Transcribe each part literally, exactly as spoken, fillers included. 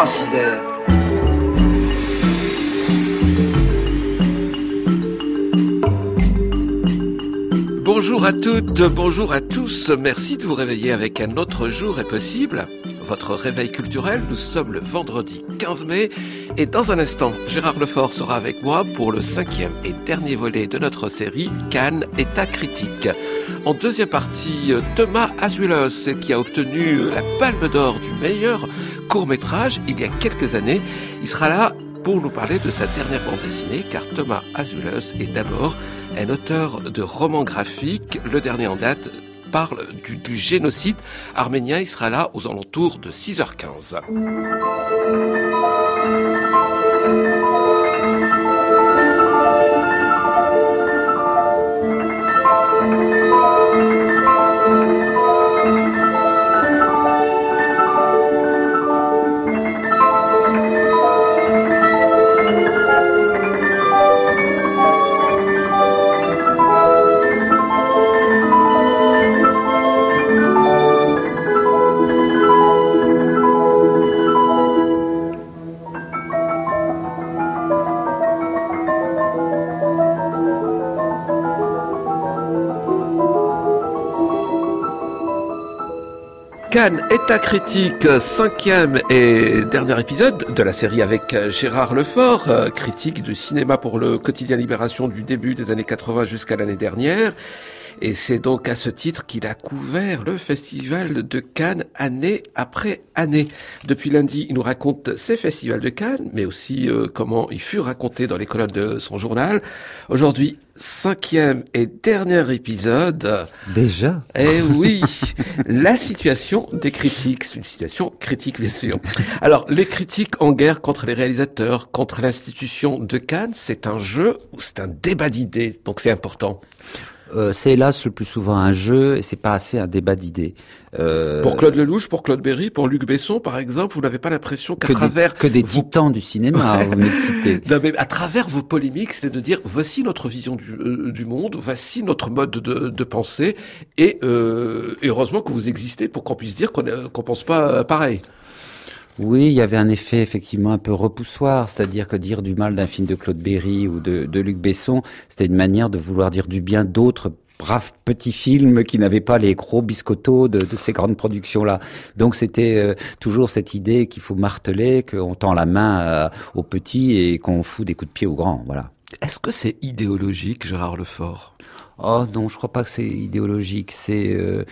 avant six heures. Bonjour à toutes, bonjour à tous. Merci de vous réveiller avec Un autre jour est possible. Votre réveil culturel, nous sommes le vendredi quinze mai. Et dans un instant, Gérard Lefort sera avec moi pour le cinquième et dernier volet de notre série Cannes, État critique. En deuxième partie, Thomas Azuelos, qui a obtenu la Palme d'Or du meilleur court-métrage il y a quelques années. Il sera là pour nous parler de sa dernière bande dessinée, car Thomas Azuelos est d'abord un auteur de romans graphiques. Le dernier en date parle du, du génocide arménien. Il sera là aux alentours de six heures quinze. Cannes, État critique, cinquième et dernier épisode de la série avec Gérard Lefort, critique du cinéma pour le quotidien Libération du début des années quatre-vingts jusqu'à l'année dernière. Et c'est donc à ce titre qu'il a couvert le festival de Cannes année après année. Depuis lundi, il nous raconte ses festivals de Cannes, mais aussi euh, comment il fut raconté dans les colonnes de son journal. Aujourd'hui, cinquième et dernier épisode. Déjà ? Eh oui, la situation des critiques. C'est une situation critique, bien sûr. Alors, les critiques en guerre contre les réalisateurs, contre l'institution de Cannes, c'est un jeu ou c'est un débat d'idées, donc c'est important. Euh, c'est hélas le plus souvent un jeu et c'est pas assez un débat d'idées. Euh... Pour Claude Lelouch, pour Claude Berry, pour Luc Besson, par exemple, vous n'avez pas l'impression qu'à que travers... Des, que des vous... titans du cinéma, ouais. Vous me citez. Non, mais à travers vos polémiques, c'est de dire, voici notre vision du, euh, du monde, voici notre mode de, de pensée, et, euh, et heureusement que vous existez pour qu'on puisse dire qu'on euh, qu'on pense pas pareil. Oui, il y avait un effet effectivement un peu repoussoir, c'est-à-dire que dire du mal d'un film de Claude Berry ou de, de Luc Besson, c'était une manière de vouloir dire du bien d'autres braves petits films qui n'avaient pas les gros biscottos de, de ces grandes productions-là. Donc c'était euh, toujours cette idée qu'il faut marteler, qu'on tend la main euh, aux petits et qu'on fout des coups de pied aux grands, voilà. Est-ce que c'est idéologique, Gérard Lefort ? Oh non, je crois pas que c'est idéologique, c'est euh,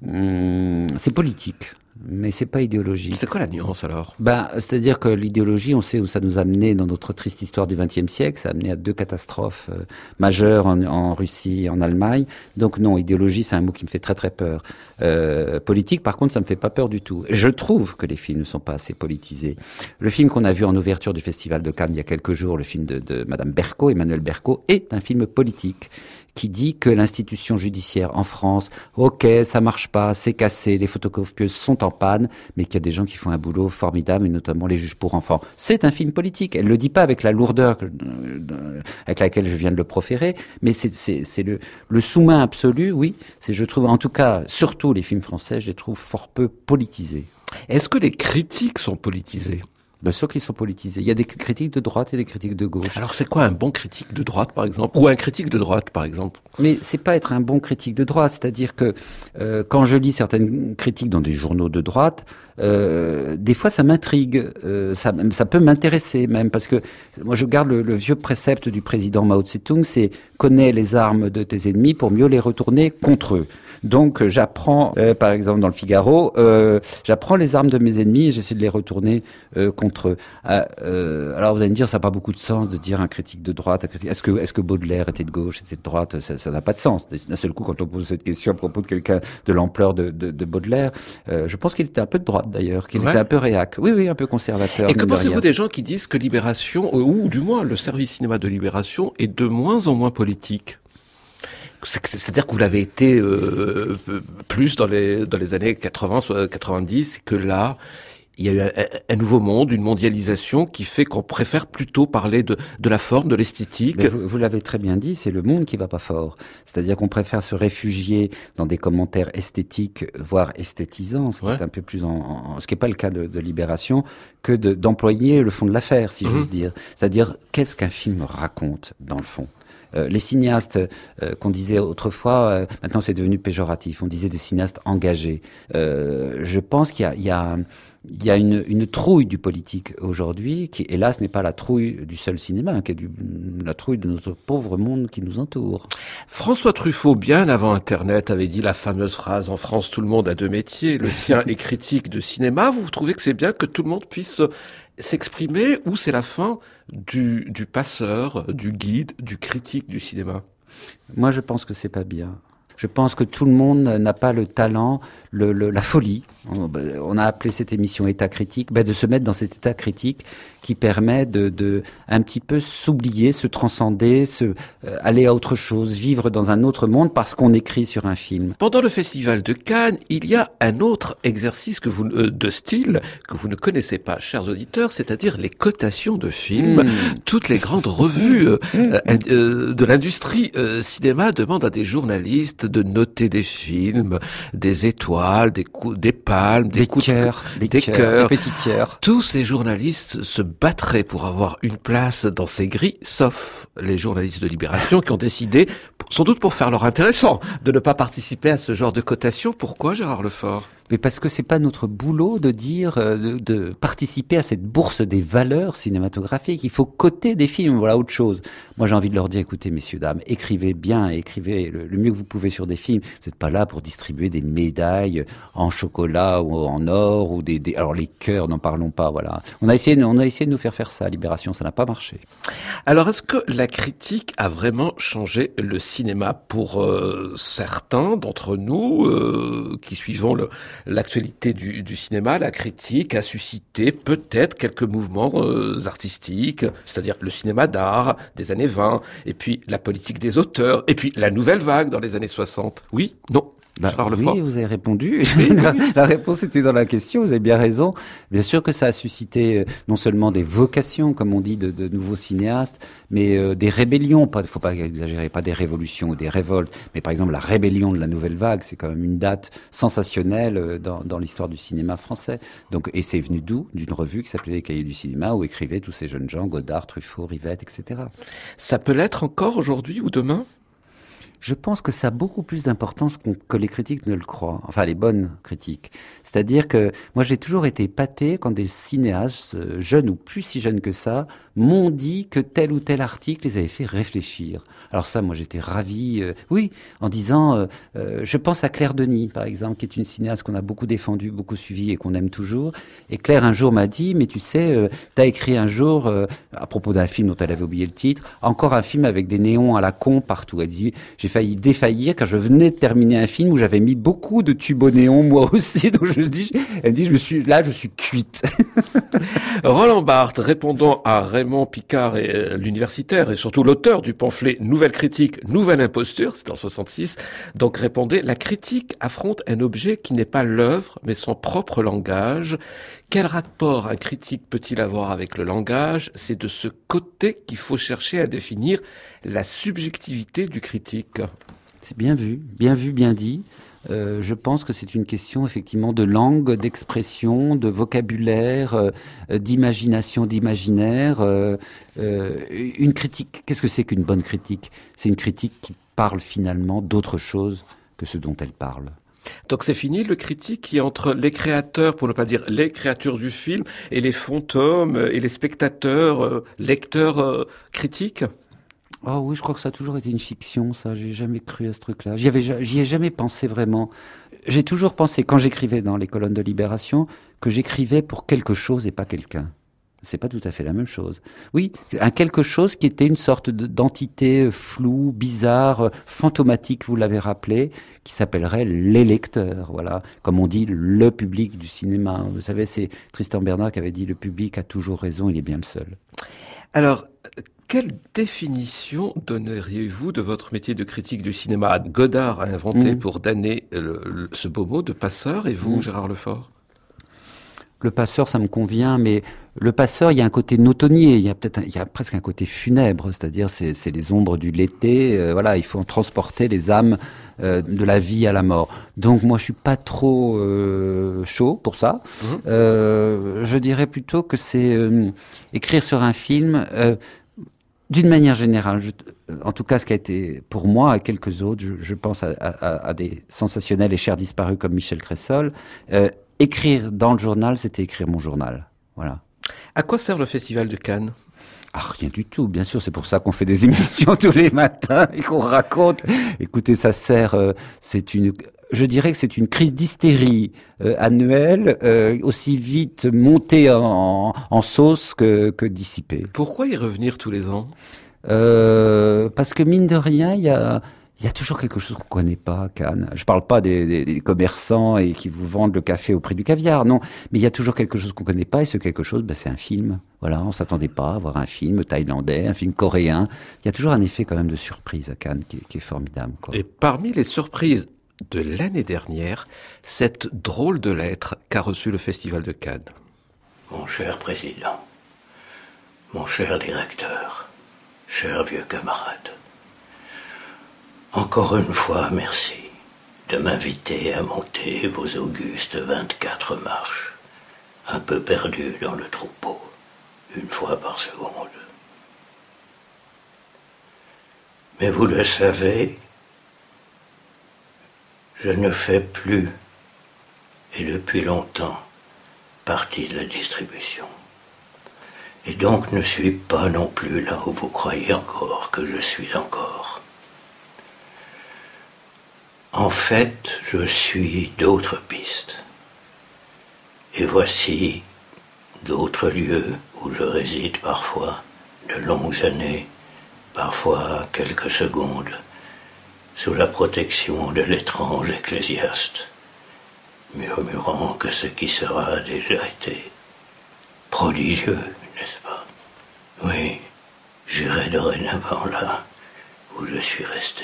hum, c'est politique. Mais c'est pas idéologique. C'est quoi la nuance alors ? Ben, c'est-à-dire que l'idéologie, on sait où ça nous a mené dans notre triste histoire du vingtième siècle. Ça a amené à deux catastrophes euh, majeures en, en Russie et en Allemagne. Donc non, idéologie, c'est un mot qui me fait très très peur. Euh, politique, par contre, ça me fait pas peur du tout. Je trouve que les films ne sont pas assez politisés. Le film qu'on a vu en ouverture du Festival de Cannes il y a quelques jours, le film de, de Madame Berco, Emmanuelle Berco, est un film politique qui dit que l'institution judiciaire en France, ok, ça marche pas, c'est cassé, les photocopieuses sont en panne, mais qu'il y a des gens qui font un boulot formidable, et notamment les juges pour enfants. C'est un film politique. Elle le dit pas avec la lourdeur que, euh, avec laquelle je viens de le proférer, mais c'est, c'est, c'est le, le sous-main absolu, oui. C'est, je trouve, en tout cas, surtout les films français, je les trouve fort peu politisés. Est-ce que les critiques sont politisées ? Bien sûr qu'ils sont politisés. Il y a des critiques de droite et des critiques de gauche. Alors c'est quoi un bon critique de droite, par exemple ? Ou un critique de droite, par exemple ? Mais c'est pas être un bon critique de droite. C'est-à-dire que euh, quand je lis certaines critiques dans des journaux de droite, euh, des fois ça m'intrigue. Euh, ça, ça peut m'intéresser même. Parce que moi je garde le, le vieux précepte du président Mao Tse-tung, c'est « connais les armes de tes ennemis pour mieux les retourner contre eux ». Donc j'apprends, euh, par exemple dans le Figaro, euh, j'apprends les armes de mes ennemis et j'essaie de les retourner euh, contre eux. Euh, euh, alors vous allez me dire, ça n'a pas beaucoup de sens de dire un critique de droite. Un critique... Est-ce que est-ce que Baudelaire était de gauche, était de droite ? Ça, ça n'a pas de sens. D'un seul coup, quand on pose cette question à propos de quelqu'un de l'ampleur de, de, de Baudelaire, euh, je pense qu'il était un peu de droite d'ailleurs, qu'il ouais. était un peu réac. Oui, oui, un peu conservateur. Et que pensez-vous des gens qui disent que Libération, ou du moins le service cinéma de Libération, est de moins en moins politique ? C'est-à-dire que vous l'avez été euh, plus dans les dans les années quatre-vingts, quatre-vingt-dix, que là, Il y a eu un, un nouveau monde, une mondialisation qui fait qu'on préfère plutôt parler de, de la forme, de l'esthétique. Vous, vous l'avez très bien dit, c'est le monde qui va pas fort. C'est-à-dire qu'on préfère se réfugier dans des commentaires esthétiques, voire esthétisants, ce qui ouais. est un peu plus en, en ce qui n'est pas le cas de, de Libération, que de, d'employer le fond de l'affaire, si mmh. j'ose dire. C'est-à-dire, qu'est-ce qu'un film raconte, dans le fond ? Euh, les cinéastes euh, qu'on disait autrefois, euh, maintenant c'est devenu péjoratif, on disait des cinéastes engagés. Euh, je pense qu'il y a, il y a, il y a une, une trouille du politique aujourd'hui, qui hélas n'est pas la trouille du seul cinéma, hein, qui est du, la trouille de notre pauvre monde qui nous entoure. François Truffaut, bien avant Internet, avait dit la fameuse phrase « En France, tout le monde a deux métiers, le sien est critique de cinéma ». Vous, vous trouvez que c'est bien que tout le monde puisse s'exprimer, ou c'est la fin du, du passeur, du guide, du critique du cinéma? Moi, je pense que c'est pas bien. Je pense que tout le monde n'a pas le talent, le, le, la folie. On a appelé cette émission État critique, ben de se mettre dans cet état critique qui permet de, de un petit peu s'oublier, se transcender, se euh, aller à autre chose, vivre dans un autre monde parce qu'on écrit sur un film. Pendant le festival de Cannes, il y a un autre exercice que vous euh, de style que vous ne connaissez pas, chers auditeurs, c'est-à-dire les cotations de films. Mmh. Toutes les grandes revues euh, euh, euh, de l'industrie euh, cinéma demandent à des journalistes de noter des films, des étoiles, des coups, des palmes, des, des coups cœurs, de, des, des cœurs, des petits cœurs. Tous ces journalistes se battraient pour avoir une place dans ces grilles, sauf les journalistes de Libération qui ont décidé, sans doute pour faire leur intéressant, de ne pas participer à ce genre de cotation. Pourquoi, Gérard Lefort ? Mais parce que c'est pas notre boulot de dire, de, de participer à cette bourse des valeurs cinématographiques. Il faut coter des films, voilà autre chose. Moi, j'ai envie de leur dire, écoutez, messieurs, dames, écrivez bien, écrivez le, le mieux que vous pouvez sur des films. Vous n'êtes pas là pour distribuer des médailles en chocolat ou en or ou des, des alors les cœurs, n'en parlons pas, voilà. On a essayé, on a essayé de nous faire faire ça à Libération, ça n'a pas marché. Alors, est-ce que la critique a vraiment changé le cinéma pour euh, certains d'entre nous euh, qui suivons le l'actualité du, du cinéma, la critique a suscité peut-être quelques mouvements euh, artistiques, c'est-à-dire le cinéma d'art des années vingt, et puis la politique des auteurs, et puis la nouvelle vague dans les années soixante. Oui, non. Bah, oui, vous avez répondu. Oui, la, oui. la réponse était dans la question, vous avez bien raison. Bien sûr que ça a suscité euh, non seulement des vocations, comme on dit, de, de nouveaux cinéastes, mais euh, des rébellions. Pas, faut pas exagérer, pas des révolutions ou des révoltes, mais par exemple la rébellion de la nouvelle vague, c'est quand même une date sensationnelle euh, dans, dans l'histoire du cinéma français. Donc, et c'est venu d'où? D'une revue qui s'appelait Les Cahiers du cinéma, où écrivaient tous ces jeunes gens, Godard, Truffaut, Rivette, et cetera. Ça peut l'être encore aujourd'hui ou demain? Je pense que ça a beaucoup plus d'importance que les critiques ne le croient. Enfin, les bonnes critiques. C'est-à-dire que moi, j'ai toujours été épaté quand des cinéastes, jeunes ou plus si jeunes que ça, m'ont dit que tel ou tel article les avait fait réfléchir. Alors ça, moi, j'étais ravi. Euh, oui, en disant, euh, euh, je pense à Claire Denis, par exemple, qui est une cinéaste qu'on a beaucoup défendue, beaucoup suivie et qu'on aime toujours. Et Claire, un jour, m'a dit, mais tu sais, euh, t'as écrit un jour, euh, à propos d'un film dont elle avait oublié le titre, encore un film avec des néons à la con partout. Elle dit, j'ai failli défaillir car je venais de terminer un film où j'avais mis beaucoup de tubes au néon, moi aussi. Donc je me dis, elle dit, je me suis, là, je suis cuite. Roland Barthes, répondant à Raymond Picard, et, euh, l'universitaire, et surtout l'auteur du pamphlet Nouvelle critique, nouvelle imposture, c'était en soixante-six, donc répondait, la critique affronte un objet qui n'est pas l'œuvre, mais son propre langage. Quel rapport un critique peut-il avoir avec le langage? C'est de ce côté qu'il faut chercher à définir la subjectivité du critique. C'est bien vu, bien vu, bien dit. Euh, je pense que c'est une question effectivement de langue, d'expression, de vocabulaire, euh, d'imagination, d'imaginaire. Euh, euh, une critique, qu'est-ce que c'est qu'une bonne critique? C'est une critique qui parle finalement d'autre chose que ce dont elle parle. Donc c'est fini le critique qui est entre les créateurs, pour ne pas dire les créatures du film, et les fantômes et les spectateurs, euh, lecteurs euh, critiques? Oh oui, je crois que ça a toujours été une fiction, ça. J'ai jamais cru à ce truc-là. J'y avais, j'y ai jamais pensé vraiment. J'ai toujours pensé, quand j'écrivais dans les colonnes de Libération, que j'écrivais pour quelque chose et pas quelqu'un. C'est pas tout à fait la même chose. Oui, un quelque chose qui était une sorte d'entité floue, bizarre, fantomatique, vous l'avez rappelé, qui s'appellerait les lecteurs, voilà. Comme on dit, le public du cinéma. Vous savez, c'est Tristan Bernard qui avait dit « Le public a toujours raison, il est bien le seul ». Alors, quelle définition donneriez-vous de votre métier de critique du cinéma? Godard a inventé mmh. pour damner le, le, ce beau mot de passeur, et vous, mmh. Gérard Lefort? Le Passeur, ça me convient, mais Le Passeur, il y a un côté notonnier, il y a peut-être, un, il y a presque un côté funèbre, c'est-à-dire c'est, c'est les ombres du l'été. Euh, voilà, il faut transporter les âmes euh, de la vie à la mort. Donc moi, je suis pas trop euh, chaud pour ça. Mmh. Euh, je dirais plutôt que c'est euh, écrire sur un film. Euh, D'une manière générale, je, en tout cas, ce qui a été pour moi et quelques autres, je, je pense à, à, à des sensationnels et chers disparus comme Michel Cressol. Euh, écrire dans le journal, c'était écrire mon journal. Voilà. À quoi sert le Festival de Cannes ? Ah, rien du tout, bien sûr, c'est pour ça qu'on fait des émissions tous les matins et qu'on raconte. Écoutez, ça sert, euh, c'est une, je dirais que c'est une crise d'hystérie euh, annuelle, euh, aussi vite montée en, en sauce que, que dissipée. Pourquoi y revenir tous les ans ? euh, Parce que mine de rien, il y a... Il y a toujours quelque chose qu'on connaît pas à Cannes. Je parle pas des, des, des commerçants et qui vous vendent le café au prix du caviar, non. Mais il y a toujours quelque chose qu'on connaît pas et ce quelque chose, ben, c'est un film. Voilà, on s'attendait pas à voir un film thaïlandais, un film coréen. Il y a toujours un effet quand même de surprise à Cannes qui est, qui est formidable, quoi. Et parmi les surprises de l'année dernière, cette drôle de lettre qu'a reçue le Festival de Cannes. Mon cher président, mon cher directeur, cher vieux camarade, encore une fois, merci de m'inviter à monter vos augustes vingt-quatre marches, un peu perdues dans le troupeau, une fois par seconde. Mais vous le savez, je ne fais plus, et depuis longtemps, partie de la distribution. Et donc ne suis pas non plus là où vous croyez encore que je suis encore. En fait, je suis d'autres pistes. Et voici d'autres lieux où je réside parfois de longues années, parfois quelques secondes, sous la protection de l'étrange ecclésiaste, murmurant que ce qui sera a déjà été prodigieux, n'est-ce pas ? Oui, j'irai dorénavant là où je suis resté.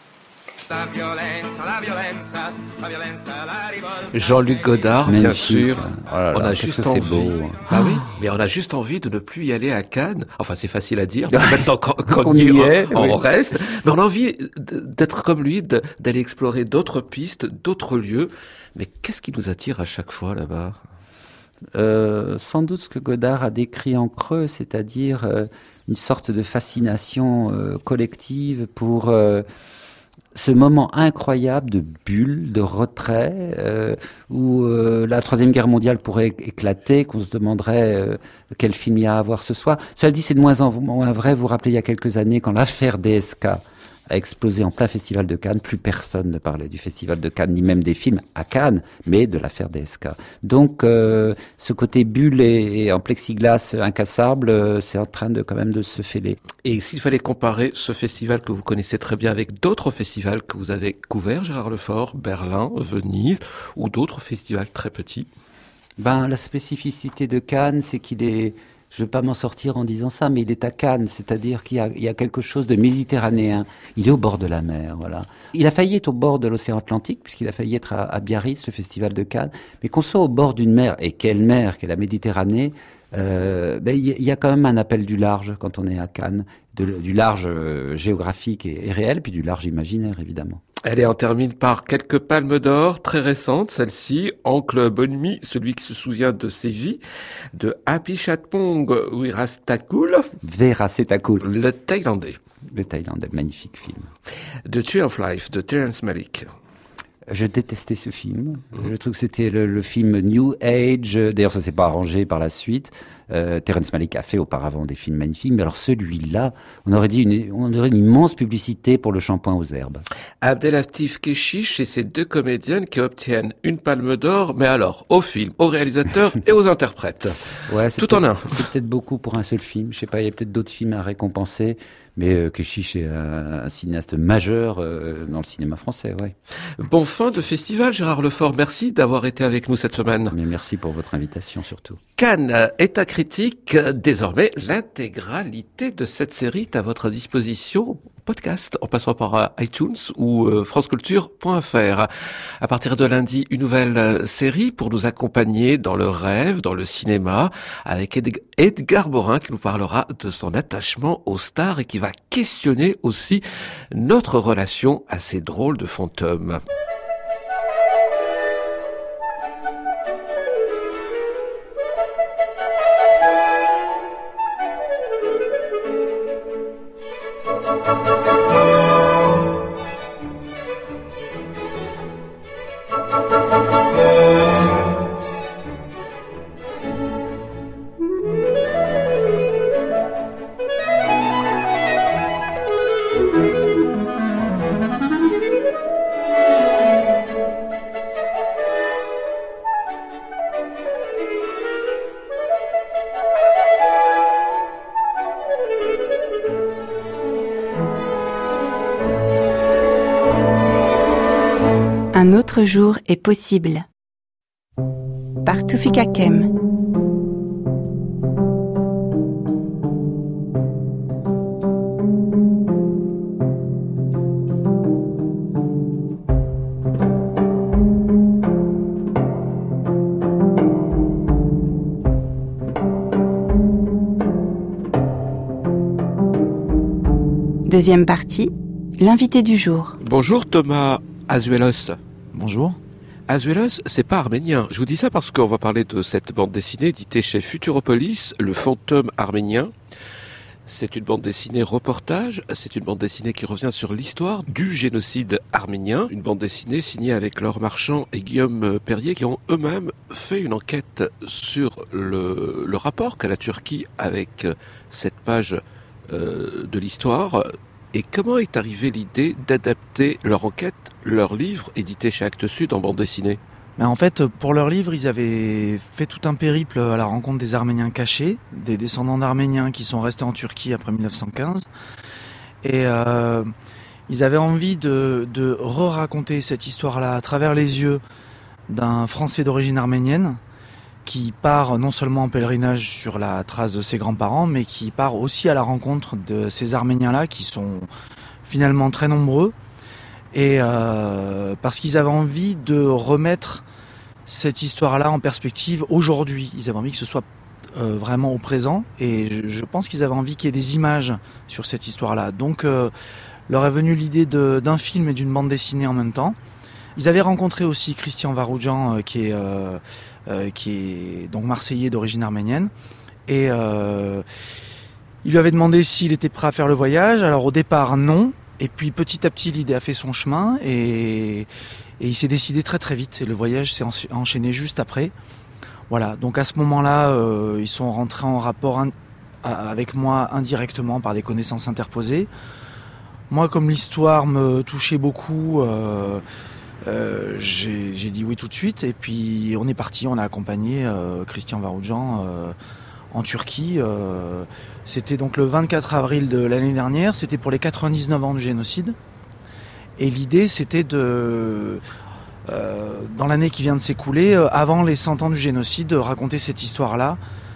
Jean-Luc Godard, bien Magnifique. sûr. Oh là là, on a qu'est-ce juste que envie. c'est beau. Ah oui, mais on a juste envie de ne plus y aller à Cannes. Enfin, c'est facile à dire. Maintenant qu'on qu'on On y y est, est, on oui. reste. Mais on a envie d'être comme lui, de- d'aller explorer d'autres pistes, d'autres lieux. Mais qu'est-ce qui nous attire à chaque fois là-bas ? Euh, sans doute ce que Godard a décrit en creux, c'est-à-dire euh, une sorte de fascination euh, collective pour euh, ce moment incroyable de bulle, de retrait, euh, où euh, la Troisième Guerre mondiale pourrait éclater, qu'on se demanderait euh, quel film il y a à voir ce soir. Cela dit, c'est de moins en moins vrai. Vous vous rappelez, il y a quelques années, quand l'affaire D S K a explosé en plein Festival de Cannes, plus personne ne parlait du Festival de Cannes, ni même des films à Cannes, mais de l'affaire D S K. Donc, euh, ce côté bulle et, et en plexiglas incassable, euh, c'est en train de quand même de se fêler. Et s'il fallait comparer ce festival que vous connaissez très bien avec d'autres festivals que vous avez couverts, Gérard Lefort, Berlin, Venise, ou d'autres festivals très petits ? Ben, la spécificité de Cannes, c'est qu'il est, je ne vais pas m'en sortir en disant ça, mais il est à Cannes, c'est-à-dire qu'il y a, il y a quelque chose de méditerranéen. Il est au bord de la mer, voilà. Il a failli être au bord de l'océan Atlantique, puisqu'il a failli être à, à Biarritz, le festival de Cannes. Mais qu'on soit au bord d'une mer, et quelle mer, qu'est la Méditerranée, euh, ben, il y, y a quand même un appel du large quand on est à Cannes, de, du large euh, géographique et, et réel, puis du large imaginaire, évidemment. Allez, on termine par quelques palmes d'or, très récentes, celle-ci. Oncle Bonmi, celui qui se souvient de ses vies, de Apichatpong Wirastakul, Veracetakul, le Thaïlandais, le Thaïlandais, magnifique film. The Tree of Life, de Terrence Malick. Je détestais ce film. Je trouve que c'était le, le film New Age. D'ailleurs, ça s'est pas arrangé par la suite. Euh, Terrence Malick a fait auparavant des films magnifiques, mais alors celui-là, on aurait dit une, on aurait une immense publicité pour le shampoing aux herbes. Abdelatif Kechiche et ses deux comédiennes qui obtiennent une palme d'or, mais alors, au film, au réalisateur et aux interprètes. Ouais, c'est Tout en un. C'est peut-être beaucoup pour un seul film. Je sais pas, il y a peut-être d'autres films à récompenser. Mais euh, Kechiche est un, un cinéaste majeur euh, dans le cinéma français, ouais. Bon fin de festival, Gérard Lefort. Merci d'avoir été avec nous cette semaine. Mais merci pour votre invitation surtout. Cannes est à Cricri. critique. Désormais, l'intégralité de cette série est à votre disposition podcast, en passant par iTunes ou euh, franceculture point f r. À partir de lundi, une nouvelle série pour nous accompagner dans le rêve, dans le cinéma, avec Ed- Edgar Morin qui nous parlera de son attachement aux stars et qui va questionner aussi notre relation à ces drôles de fantômes. Un autre jour est possible. Par Toufik Hakem. Deuxième partie, l'invité du jour. Bonjour Thomas Azuelos. Bonjour. Azuelos, c'est pas arménien. Je vous dis ça parce qu'on va parler de cette bande dessinée éditée chez Futuropolis, Le Fantôme arménien. C'est une bande dessinée reportage, c'est une bande dessinée qui revient sur l'histoire du génocide arménien. Une bande dessinée signée avec Laure Marchand et Guillaume Perrier qui ont eux-mêmes fait une enquête sur le, le rapport qu'a la Turquie avec cette page euh, de l'histoire. Et comment est arrivée l'idée d'adapter leur enquête, leur livre, édité chez Actes Sud en bande dessinée ? Mais en fait, pour leur livre, ils avaient fait tout un périple à la rencontre des Arméniens cachés, des descendants d'Arméniens qui sont restés en Turquie après mille neuf cent quinze. Et euh, ils avaient envie de, de re-raconter cette histoire-là à travers les yeux d'un Français d'origine arménienne qui part non seulement en pèlerinage sur la trace de ses grands-parents, mais qui part aussi à la rencontre de ces Arméniens-là qui sont finalement très nombreux. Et euh, parce qu'ils avaient envie de remettre cette histoire-là en perspective aujourd'hui. Ils avaient envie que ce soit euh, vraiment au présent. Et je, je pense qu'ils avaient envie qu'il y ait des images sur cette histoire-là. Donc euh, leur est venue l'idée de, d'un film et d'une bande dessinée en même temps. Ils avaient rencontré aussi Christian Varoudjan, euh, qui est... Euh, Euh, qui est donc marseillais d'origine arménienne, et euh, il lui avait demandé s'il était prêt à faire le voyage. Alors au départ non, et puis petit à petit l'idée a fait son chemin, et, et il s'est décidé très très vite, et le voyage s'est enchaîné juste après. Voilà, donc à ce moment-là, euh, ils sont rentrés en rapport in- avec moi indirectement par des connaissances interposées. Moi, comme l'histoire me touchait beaucoup, euh, Euh, j'ai, j'ai dit oui tout de suite, et puis on est parti, on a accompagné euh, Christian Varoudjan euh, en Turquie. Euh, c'était donc le vingt-quatre avril de l'année dernière, c'était pour les quatre-vingt-dix-neuf ans du génocide. Et l'idée c'était de, euh, dans l'année qui vient de s'écouler, euh, avant les cent ans du génocide, de raconter cette histoire-là.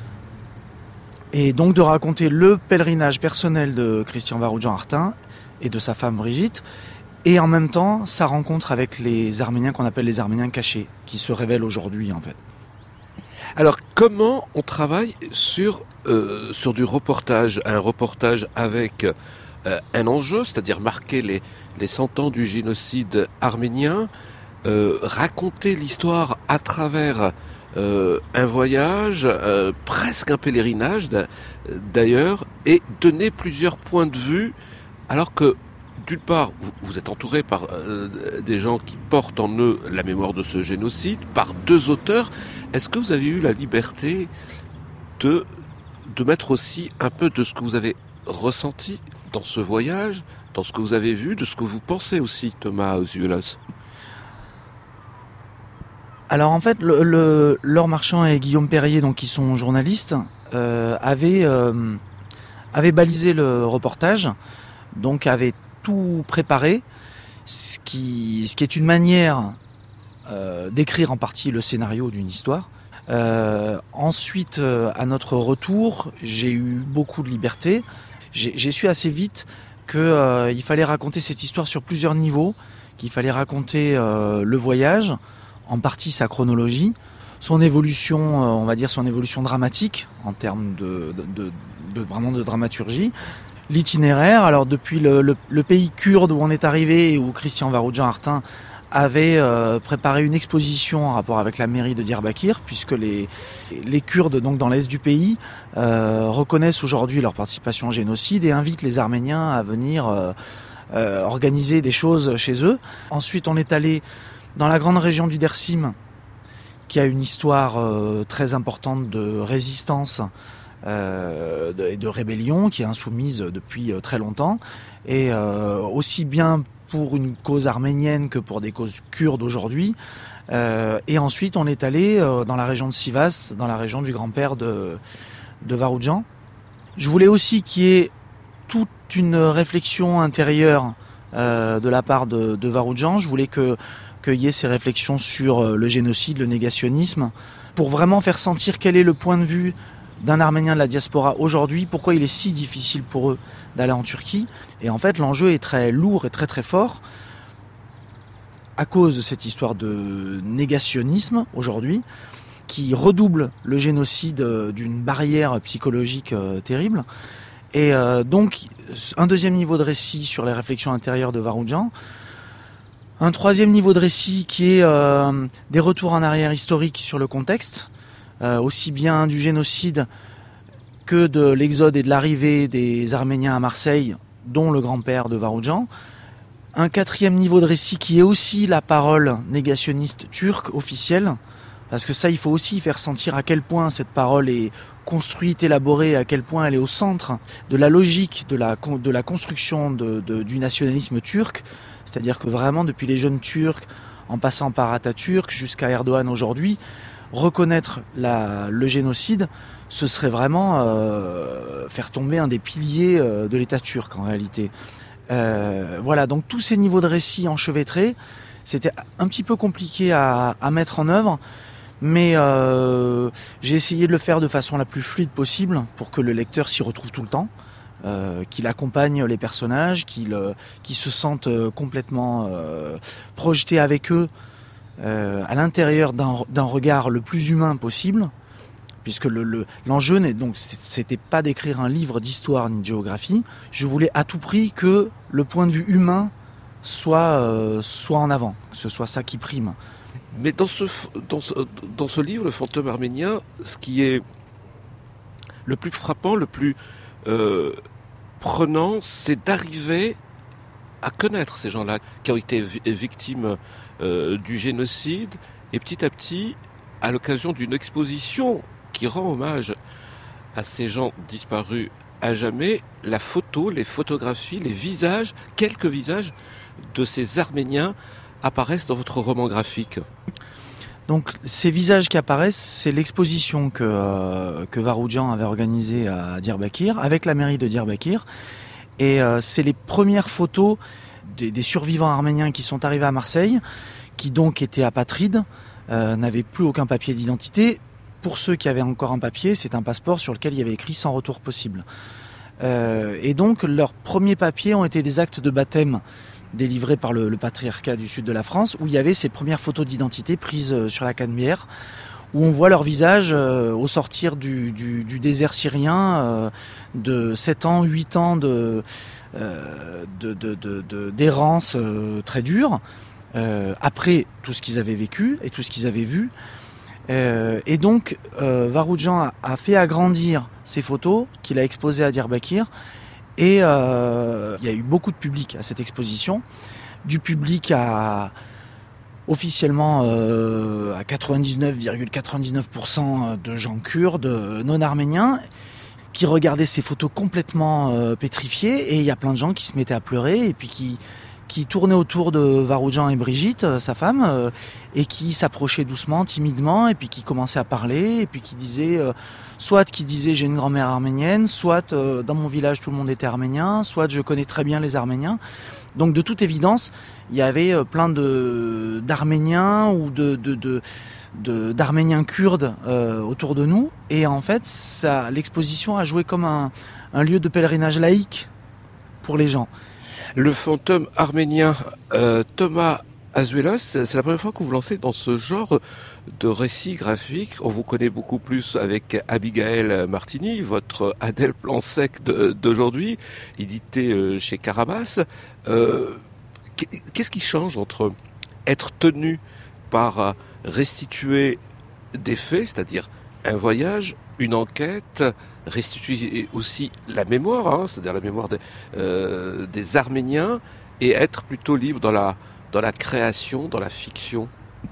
Et donc de raconter le pèlerinage personnel de Christian Varoudjan Artin et de sa femme Brigitte, et en même temps, sa rencontre avec les Arméniens qu'on appelle les Arméniens cachés, qui se révèlent aujourd'hui en fait. Alors, comment on travaille sur, euh, sur du reportage, un reportage avec euh, un enjeu, c'est-à-dire marquer les, les cent ans du génocide arménien, euh, raconter l'histoire à travers euh, un voyage, euh, presque un pèlerinage d'ailleurs, et donner plusieurs points de vue, alors que d'une part, vous, vous êtes entouré par euh, des gens qui portent en eux la mémoire de ce génocide, par deux auteurs. Est-ce que vous avez eu la liberté de, de mettre aussi un peu de ce que vous avez ressenti dans ce voyage, dans ce que vous avez vu, de ce que vous pensez aussi, Thomas Azuelos ? Alors en fait, le, le, Laure Marchand et Guillaume Perrier, donc, qui sont journalistes, euh, avaient, euh, avaient balisé le reportage, donc avaient tout préparé, ce qui, ce qui est une manière euh, d'écrire en partie le scénario d'une histoire. Euh, ensuite, euh, à notre retour, j'ai eu beaucoup de liberté. J'ai, j'ai su assez vite qu'il euh, fallait raconter cette histoire sur plusieurs niveaux, qu'il fallait raconter euh, le voyage, en partie sa chronologie, son évolution, euh, on va dire son évolution dramatique en termes de, de, de, de vraiment de dramaturgie, l'itinéraire. Alors depuis le, le, le pays kurde où on est arrivé et où Christian Varoudjan-Artin avait euh, préparé une exposition en rapport avec la mairie de Diyarbakir, puisque les, les Kurdes donc dans l'est du pays euh, reconnaissent aujourd'hui leur participation au génocide et invitent les Arméniens à venir euh, euh, organiser des choses chez eux. Ensuite, on est allé dans la grande région du Dersim, qui a une histoire euh, très importante de résistance euh, de, et de rébellion, qui est insoumise depuis euh, très longtemps, et euh, aussi bien pour une cause arménienne que pour des causes kurdes aujourd'hui. Euh, et ensuite, on est allé euh, dans la région de Sivas, dans la région du grand-père de, de Varoudjan. Je voulais aussi qu'il y ait toute une réflexion intérieure euh, de la part de, de Varoudjan. Je voulais que, qu'il y ait ces réflexions sur le génocide, le négationnisme, pour vraiment faire sentir quel est le point de vue d'un Arménien de la diaspora aujourd'hui, pourquoi il est si difficile pour eux d'aller en Turquie. Et en fait, l'enjeu est très lourd et très très fort à cause de cette histoire de négationnisme aujourd'hui, qui redouble le génocide d'une barrière psychologique terrible. Et donc, un deuxième niveau de récit sur les réflexions intérieures de Varoudjan, un troisième niveau de récit qui est euh, des retours en arrière historiques sur le contexte, Euh, aussi bien du génocide que de l'exode et de l'arrivée des Arméniens à Marseille, dont le grand-père de Varoudjan. Un quatrième niveau de récit qui est aussi la parole négationniste turque officielle, parce que ça, il faut aussi faire sentir à quel point cette parole est construite, élaborée, à quel point elle est au centre de la logique de la, de la construction de, de, du nationalisme turc. C'est-à-dire que vraiment, depuis les jeunes Turcs, en passant par Atatürk jusqu'à Erdogan aujourd'hui, reconnaître la, le génocide, ce serait vraiment euh, faire tomber un des piliers euh, de l'État turc en réalité. Euh, voilà, donc tous ces niveaux de récit enchevêtrés, c'était un petit peu compliqué à, à mettre en œuvre, mais euh, j'ai essayé de le faire de façon la plus fluide possible pour que le lecteur s'y retrouve tout le temps, euh, qu'il accompagne les personnages, qu'il, euh, qu'il se sente complètement euh, projeté avec eux, Euh, à l'intérieur d'un, d'un regard le plus humain possible, puisque le, le, l'enjeu n'est donc c'était pas d'écrire un livre d'histoire ni de géographie. Je voulais à tout prix que le point de vue humain soit euh, soit en avant, que ce soit ça qui prime. Mais dans ce dans ce, dans ce livre, Le Fantôme arménien, ce qui est le plus frappant, le plus euh, prenant, c'est d'arriver à connaître ces gens-là qui ont été vi- victimes Euh, du génocide, et petit à petit, à l'occasion d'une exposition qui rend hommage à ces gens disparus à jamais, la photo, les photographies, les visages, quelques visages de ces Arméniens apparaissent dans votre roman graphique. Donc ces visages qui apparaissent, c'est l'exposition que, euh, que Varoudjan avait organisée à Diyarbakir, avec la mairie de Diyarbakir, et euh, c'est les premières photos Des, des survivants arméniens qui sont arrivés à Marseille, qui donc étaient apatrides, euh, n'avaient plus aucun papier d'identité. Pour ceux qui avaient encore un papier, c'est un passeport sur lequel il y avait écrit « sans retour possible ». Euh, et donc leurs premiers papiers ont été des actes de baptême délivrés par le, le patriarcat du sud de la France, où il y avait ces premières photos d'identité prises euh, sur la Canebière, où on voit leur visage euh, au sortir du, du, du désert syrien euh, de sept ans, huit ans de... Euh, de, de, de, de, d'errance euh, très dure, euh, après tout ce qu'ils avaient vécu et tout ce qu'ils avaient vu. Euh, et donc, euh, Varoudjan a, a fait agrandir ces photos qu'il a exposées à Diyarbakir, et euh, il y a eu beaucoup de public à cette exposition. Du public à officiellement euh, à quatre-vingt-dix-neuf virgule quatre-vingt-dix-neuf pour cent de gens kurdes non arméniens, qui regardaient ces photos complètement euh, pétrifiées, et il y a plein de gens qui se mettaient à pleurer, et puis qui, qui tournaient autour de Varoudjan et Brigitte, euh, sa femme, euh, et qui s'approchaient doucement, timidement, et puis qui commençaient à parler, et puis qui disaient, euh, soit qui disaient j'ai une grand-mère arménienne, soit euh, dans mon village tout le monde était arménien, soit je connais très bien les Arméniens. Donc de toute évidence, il y avait euh, plein de, d'Arméniens ou de... de, de de, d'Arméniens kurdes euh, autour de nous. Et en fait, ça, l'exposition a joué comme un, un lieu de pèlerinage laïque pour les gens. Le fantôme arménien euh, Thomas Azuelos, c'est la première fois que vous vous lancez dans ce genre de récit graphique. On vous connaît beaucoup plus avec Abigail Martini, votre Adèle Plan-Sec de, d'aujourd'hui, édité chez Carabas. Euh, qu'est-ce qui change entre être tenu par restituer des faits, c'est-à-dire un voyage, une enquête, restituer aussi la mémoire, hein, c'est-à-dire la mémoire des, euh, des Arméniens, et être plutôt libre dans la, dans la création, dans la fiction?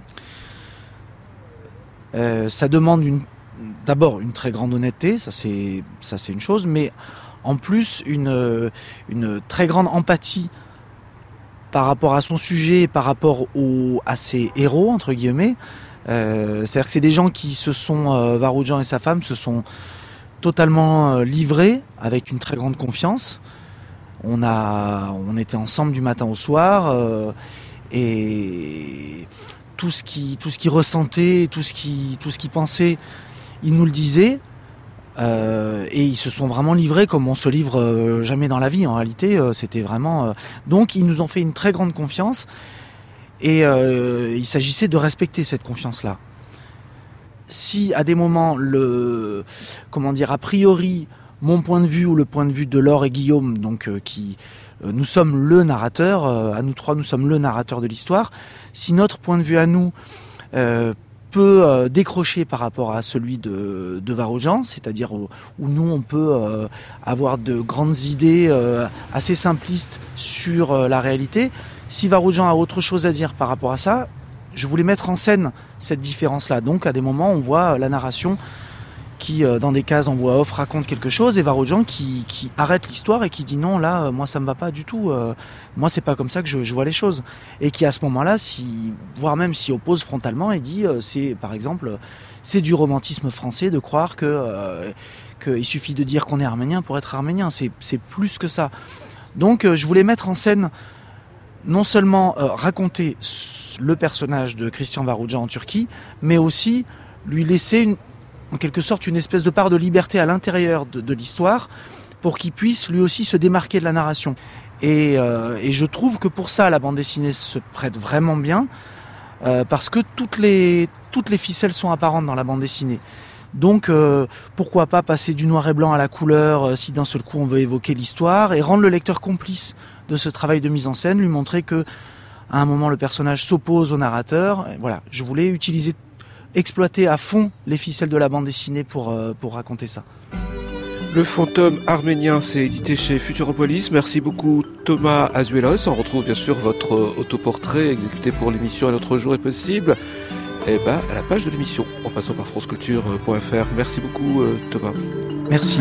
euh, Ça demande une, d'abord une très grande honnêteté, ça c'est, ça c'est une chose, mais en plus une, une très grande empathie par rapport à son sujet, par rapport au, à ses héros, entre guillemets. Euh, c'est-à-dire que c'est des gens qui se sont, euh, Varoudjan et sa femme, se sont totalement euh, livrés avec une très grande confiance. On, a, on était ensemble du matin au soir euh, et tout ce qui, tout ce qu'ils ressentaient, tout ce qui, tout ce qu'ils pensaient, ils nous le disaient. Euh, et ils se sont vraiment livrés comme on se livre euh, jamais dans la vie. En réalité, euh, c'était vraiment. Euh... Donc, ils nous ont fait une très grande confiance, et euh, il s'agissait de respecter cette confiance-là. Si à des moments, le, comment dire, a priori, mon point de vue ou le point de vue de Laure et Guillaume, donc euh, qui, euh, nous sommes le narrateur, euh, à nous trois, nous sommes le narrateur de l'histoire. Si notre point de vue à nous euh, peut euh, décrocher par rapport à celui de, de Varoudjan, c'est-à-dire où, où nous on peut euh, avoir de grandes idées euh, assez simplistes sur euh, la réalité. Si Varoudjan a autre chose à dire par rapport à ça, je voulais mettre en scène cette différence-là. Donc à des moments on voit la narration qui, euh, dans des cases en voix off, raconte quelque chose, et Varoudjan qui, qui arrête l'histoire et qui dit non, là, euh, moi ça me va pas du tout, euh, moi c'est pas comme ça que je, je vois les choses. Et qui à ce moment-là, si, voire même s'y oppose frontalement et dit, euh, c'est par exemple, c'est du romantisme français de croire que euh, qu'il suffit de dire qu'on est arménien pour être arménien, c'est, c'est plus que ça. Donc euh, je voulais mettre en scène, non seulement euh, raconter le personnage de Christian Varoudjan en Turquie, mais aussi lui laisser une en quelque sorte une espèce de part de liberté à l'intérieur de, de l'histoire pour qu'il puisse lui aussi se démarquer de la narration. Et, euh, et je trouve que pour ça, la bande dessinée se prête vraiment bien, euh, parce que toutes les, toutes les ficelles sont apparentes dans la bande dessinée. Donc euh, pourquoi pas passer du noir et blanc à la couleur euh, si d'un seul coup on veut évoquer l'histoire, et rendre le lecteur complice de ce travail de mise en scène, lui montrer que à un moment le personnage s'oppose au narrateur. Et voilà, je voulais utiliser exploiter à fond les ficelles de la bande dessinée pour, euh, pour raconter ça. Le fantôme arménien, c'est édité chez Futuropolis. Merci beaucoup Thomas Azuelos. On retrouve bien sûr votre autoportrait exécuté pour l'émission Un autre jour est possible, et ben, à la page de l'émission, en passant par franceculture point f r. Merci beaucoup Thomas. Merci.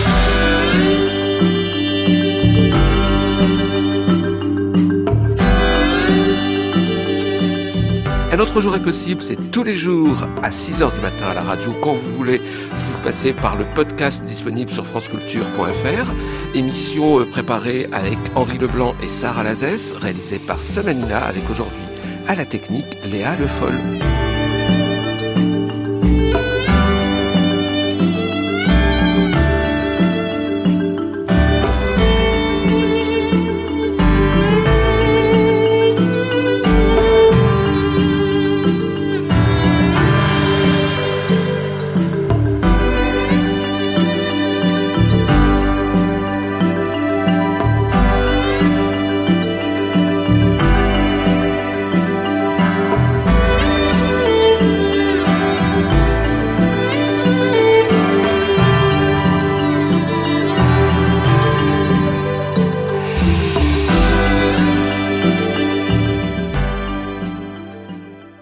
Un autre jour est possible, c'est tous les jours à six heures du matin à la radio, quand vous voulez, si vous passez par le podcast disponible sur franceculture point f r. Émission préparée avec Henri Leblanc et Sarah Lazès, réalisée par Samanina, avec aujourd'hui à la technique Léa Le Foll.